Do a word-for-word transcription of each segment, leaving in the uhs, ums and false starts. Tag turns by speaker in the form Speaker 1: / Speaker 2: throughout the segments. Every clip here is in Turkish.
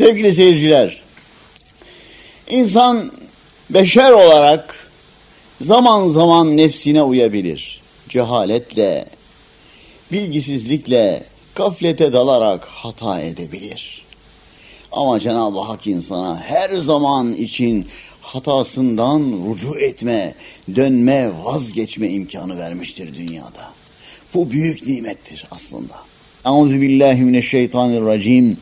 Speaker 1: Sevgili seyirciler, insan beşer olarak zaman zaman nefsine uyabilir. Cehaletle, bilgisizlikle, gaflete dalarak hata edebilir. Ama Cenab-ı Hak insana her zaman için hatasından rücu etme, dönme, vazgeçme imkanı vermiştir dünyada. Bu büyük nimettir aslında. Euzubillahimineşşeytanirracim.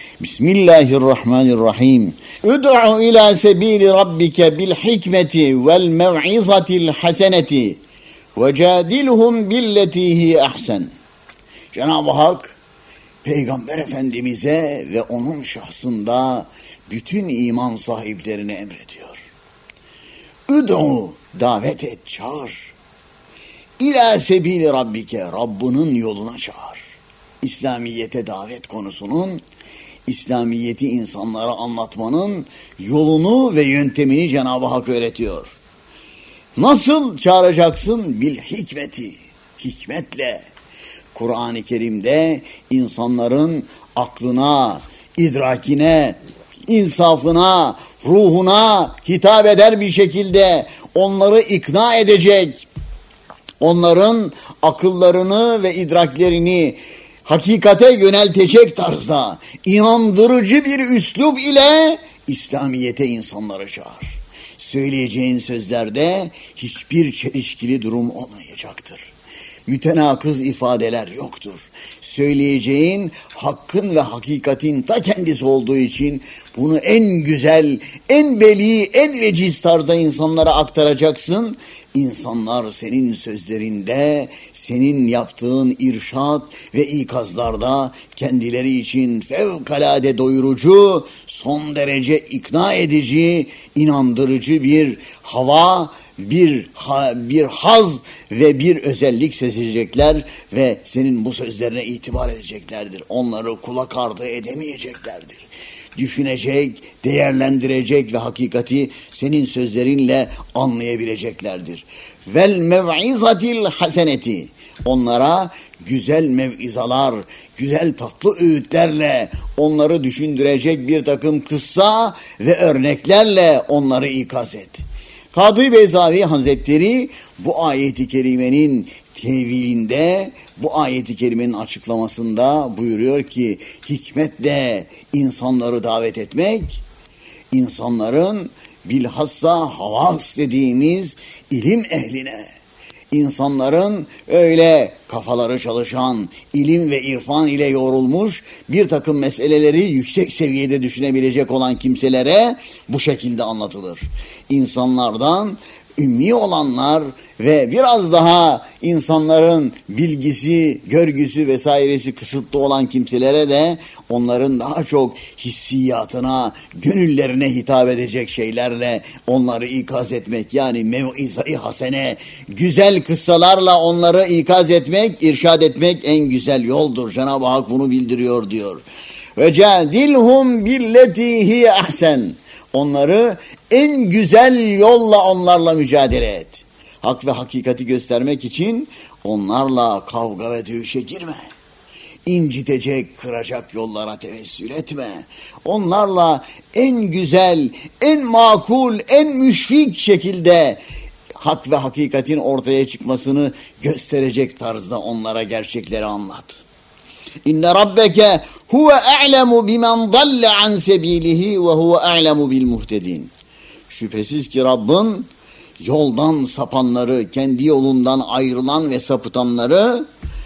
Speaker 1: Bismillahirrahmanirrahim. Ud'u ila sebili rabbike bil hikmeti vel mev'izatil haseneti ve cadilhum billeti hi ahsen. Cenab-ı Hak Peygamber Efendimiz'e ve onun şahsında bütün iman sahiplerine emrediyor. Ud'u, davet et, çağır. İlâ sebîli rabbike, Rabbinin yoluna çağır. İslamiyete davet konusunun, İslamiyeti insanlara anlatmanın yolunu ve yöntemini Cenab-ı Hak öğretiyor. Nasıl çağıracaksın? Bil hikmeti, hikmetle. Kur'an-ı Kerim'de insanların aklına, idrakine, insafına, ruhuna hitap eder bir şekilde onları ikna edecek, onların akıllarını ve idraklerini hakikate yöneltecek tarzda inandırıcı bir üslup ile İslamiyete insanları çağır. Söyleyeceğin sözlerde hiçbir çelişkili durum olmayacaktır. Mütenakız ifadeler yoktur. Söyleyeceğin hakkın ve hakikatin ta kendisi olduğu için bunu en güzel, en beli, en veciz tarzda insanlara aktaracaksın. İnsanlar senin sözlerinde, senin yaptığın irşad ve ikazlarda kendileri için fevkalade doyurucu, son derece ikna edici, inandırıcı bir hava, bir ha, bir haz ve bir özellik sezecekler ve senin bu sözlerine itibar edeceklerdir. Onları kulak ardı edemeyeceklerdir. Düşünecek, değerlendirecek ve hakikati senin sözlerinle anlayabileceklerdir. Vel mev'izatil haseneti, onlara güzel mev'izalar, güzel tatlı öğütlerle onları düşündürecek bir takım kıssa ve örneklerle onları ikaz et. Kadı Beyzavi Hazretleri bu ayeti kerimenin tevilinde, bu ayeti kerimenin açıklamasında buyuruyor ki hikmetle insanları davet etmek, insanların bilhassa havas dediğimiz ilim ehline, insanların öyle kafaları çalışan, ilim ve irfan ile yoğrulmuş bir takım meseleleri yüksek seviyede düşünebilecek olan kimselere bu şekilde anlatılır. İnsanlardan ümmi olanlar ve biraz daha insanların bilgisi, görgüsü vesairesi kısıtlı olan kimselere de onların daha çok hissiyatına, gönüllerine hitap edecek şeylerle onları ikaz etmek, yani mev'iza-i hasene, güzel kıssalarla onları ikaz etmek, irşad etmek en güzel yoldur. Cenab-ı Hak bunu bildiriyor diyor. Ve cadilhum billeti hi ahsen. Onları en güzel yolla onlarla mücadele et. Hak ve hakikati göstermek için onlarla kavga ve dövüşe girme. İncitecek, kıracak yollara tevessül etme. Onlarla en güzel, en makul, en müşfik şekilde hak ve hakikatin ortaya çıkmasını gösterecek tarzda onlara gerçekleri anlat. İnne rabbeke huve a'lemu bimen dalle an sebilihi ve huve a'lemu bil muhtedin. Şüphesiz ki Rabbin yoldan sapanları, kendi yolundan ayrılan ve sapıtanları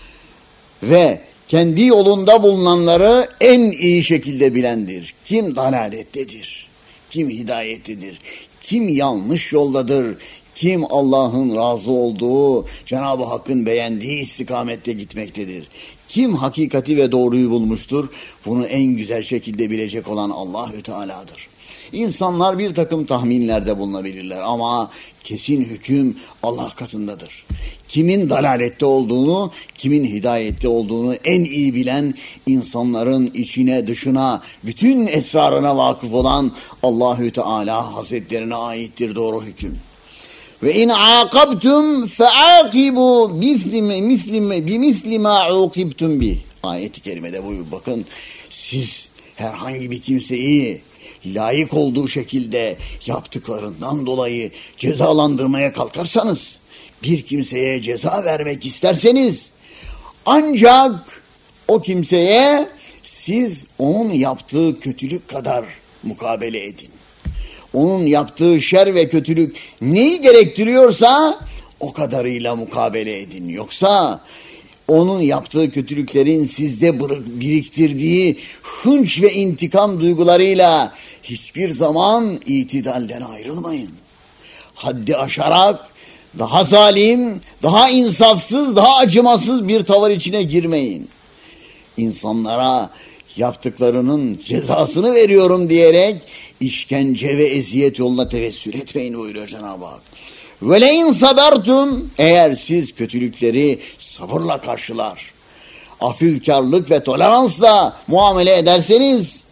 Speaker 1: ve kendi yolunda bulunanları en iyi şekilde bilendir. Kim dalalettedir, kim hidayettedir, kim yanlış yoldadır, kim Allah'ın razı olduğu, Cenab-ı Hakk'ın beğendiği istikamette gitmektedir. Kim hakikati ve doğruyu bulmuştur, bunu en güzel şekilde bilecek olan Allahü Teala'dır. İnsanlar bir takım tahminlerde bulunabilirler ama kesin hüküm Allah katındadır. Kimin dalalette olduğunu, kimin hidayette olduğunu en iyi bilen, insanların içine dışına, bütün esrarına vakıf olan Allahü Teala Hazretlerine aittir doğru hüküm. Ve in aqabtum faaqibu mislime mislime bi mislima uqibtum bi. Ayet-i kerimede buyur. Bakın siz herhangi bir kimseyi layık olduğu şekilde yaptıklarından dolayı cezalandırmaya kalkarsanız, bir kimseye ceza vermek isterseniz, ancak o kimseye siz onun yaptığı kötülük kadar mukabele edin. Onun yaptığı şer ve kötülük neyi gerektiriyorsa o kadarıyla mukabele edin. Yoksa onun yaptığı kötülüklerin sizde biriktirdiği hınç ve intikam duygularıyla hiçbir zaman itidalden ayrılmayın. Haddi aşarak daha zalim, daha insafsız, daha acımasız bir tavır içine girmeyin. İnsanlara yaptıklarının cezasını veriyorum diyerek işkence ve eziyet yoluna tevessül etmeyin buyuruyor Cenab-ı Hak. وَلَاِنْ صَبَرْتُمْ Eğer siz kötülükleri sabırla karşılar, hafifkarlık ve toleransla muamele ederseniz,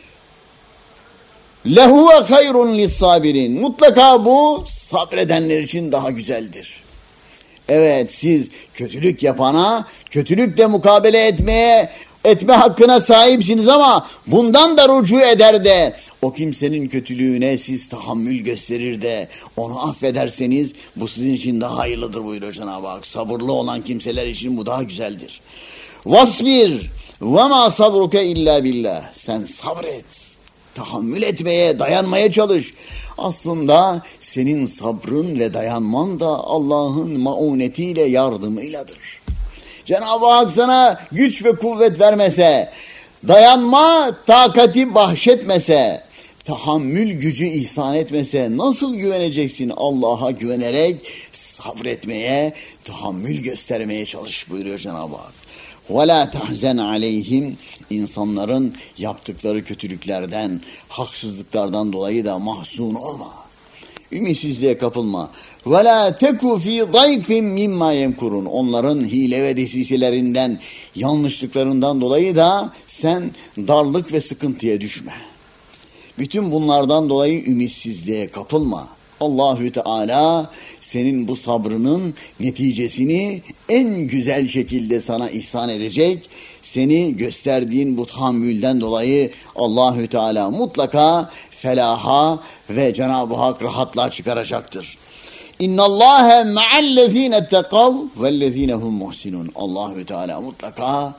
Speaker 1: لَهُوَ خَيْرٌ لِلصَّابِرِينَ Mutlaka bu sabredenler için daha güzeldir. Evet, siz kötülük yapana kötülükle mukabele etmeye etme hakkına sahipsiniz ama bundan da rücu eder de o kimsenin kötülüğüne siz tahammül gösterir de onu affederseniz bu sizin için daha hayırlıdır buyuruyor Cenab-ı Hak. Sabırlı olan kimseler için bu daha güzeldir. Vasbir ve ma sabruke illa billah. Sen sabret. Tahammül etmeye, dayanmaya çalış. Aslında senin sabrın ve dayanman da Allah'ın maunetiyle, yardımıyladır. Cenab-ı Hak sana güç ve kuvvet vermese, dayanma takati bahşetmese, tahammül gücü ihsan etmese nasıl güveneceksin? Allah'a güvenerek sabretmeye, tahammül göstermeye çalış buyuruyor Cenab-ı Hak. وَلَا تَحْزَنْ عَلَيْهِمْ İnsanların yaptıkları kötülüklerden, haksızlıklardan dolayı da mahzun olma. Ümitsizliğe kapılma. وَلَا تَكُوا ف۪ي ضَيْفٍ مِمَّا يَمْكُرُونَ Onların hile ve desiselerinden, yanlışlıklarından dolayı da sen darlık ve sıkıntıya düşme. Bütün bunlardan dolayı ümitsizliğe kapılma. Allahü Teala senin bu sabrının neticesini en güzel şekilde sana ihsan edecek. Seni gösterdiğin bu tahammülden dolayı Allahü Teala mutlaka felaha ve Cenab-ı Hak rahatlığa çıkaracaktır. İnnallâhe ma'allezîne ettekav vellezînehum muhsinun. Allahü Teala mutlaka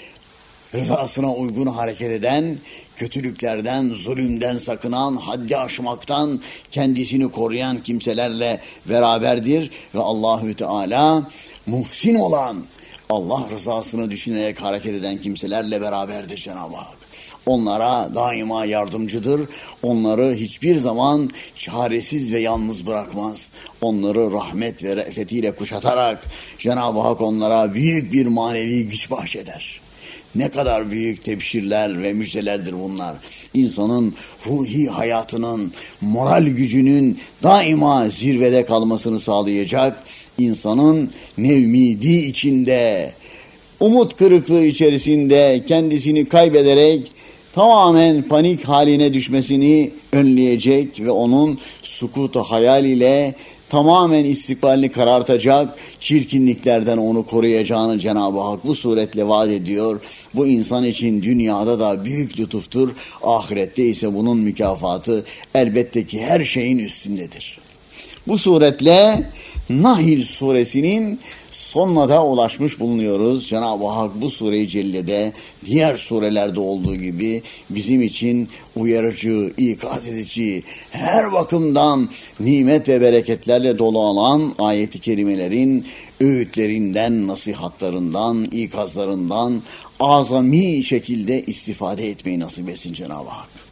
Speaker 1: rızasına uygun hareket eden, kötülüklerden, zulümden sakınan, haddi aşmaktan kendisini koruyan kimselerle beraberdir ve Allahü Teala muhsin olan, Allah rızasını düşünerek hareket eden kimselerle beraberdir Cenab-ı Hak. Onlara daima yardımcıdır. Onları hiçbir zaman çaresiz ve yalnız bırakmaz. Onları rahmet ve re'fetiyle kuşatarak Cenab-ı Hak onlara büyük bir manevi güç bahşeder. Ne kadar büyük tebşirler ve müjdelerdir bunlar. İnsanın ruhi hayatının, moral gücünün daima zirvede kalmasını sağlayacak. İnsanın nevmidi içinde, umut kırıklığı içerisinde kendisini kaybederek tamamen panik haline düşmesini önleyecek ve onun sukutu hayal ile tamamen istikbalini karartacak, çirkinliklerden onu koruyacağını Cenab-ı Hak bu suretle vaat ediyor. Bu insan için dünyada da büyük lütuftur, ahirette ise bunun mükafatı elbette ki her şeyin üstündedir. Bu suretle Nahl suresinin sonuna da ulaşmış bulunuyoruz. Cenab-ı Hak bu sure-i cellede diğer surelerde olduğu gibi bizim için uyarıcı, ikaz edici, her bakımdan nimet ve bereketlerle dolu olan ayet-i kerimelerin öğütlerinden, nasihatlarından, ikazlarından azami şekilde istifade etmeyi nasip etsin Cenab-ı Hak.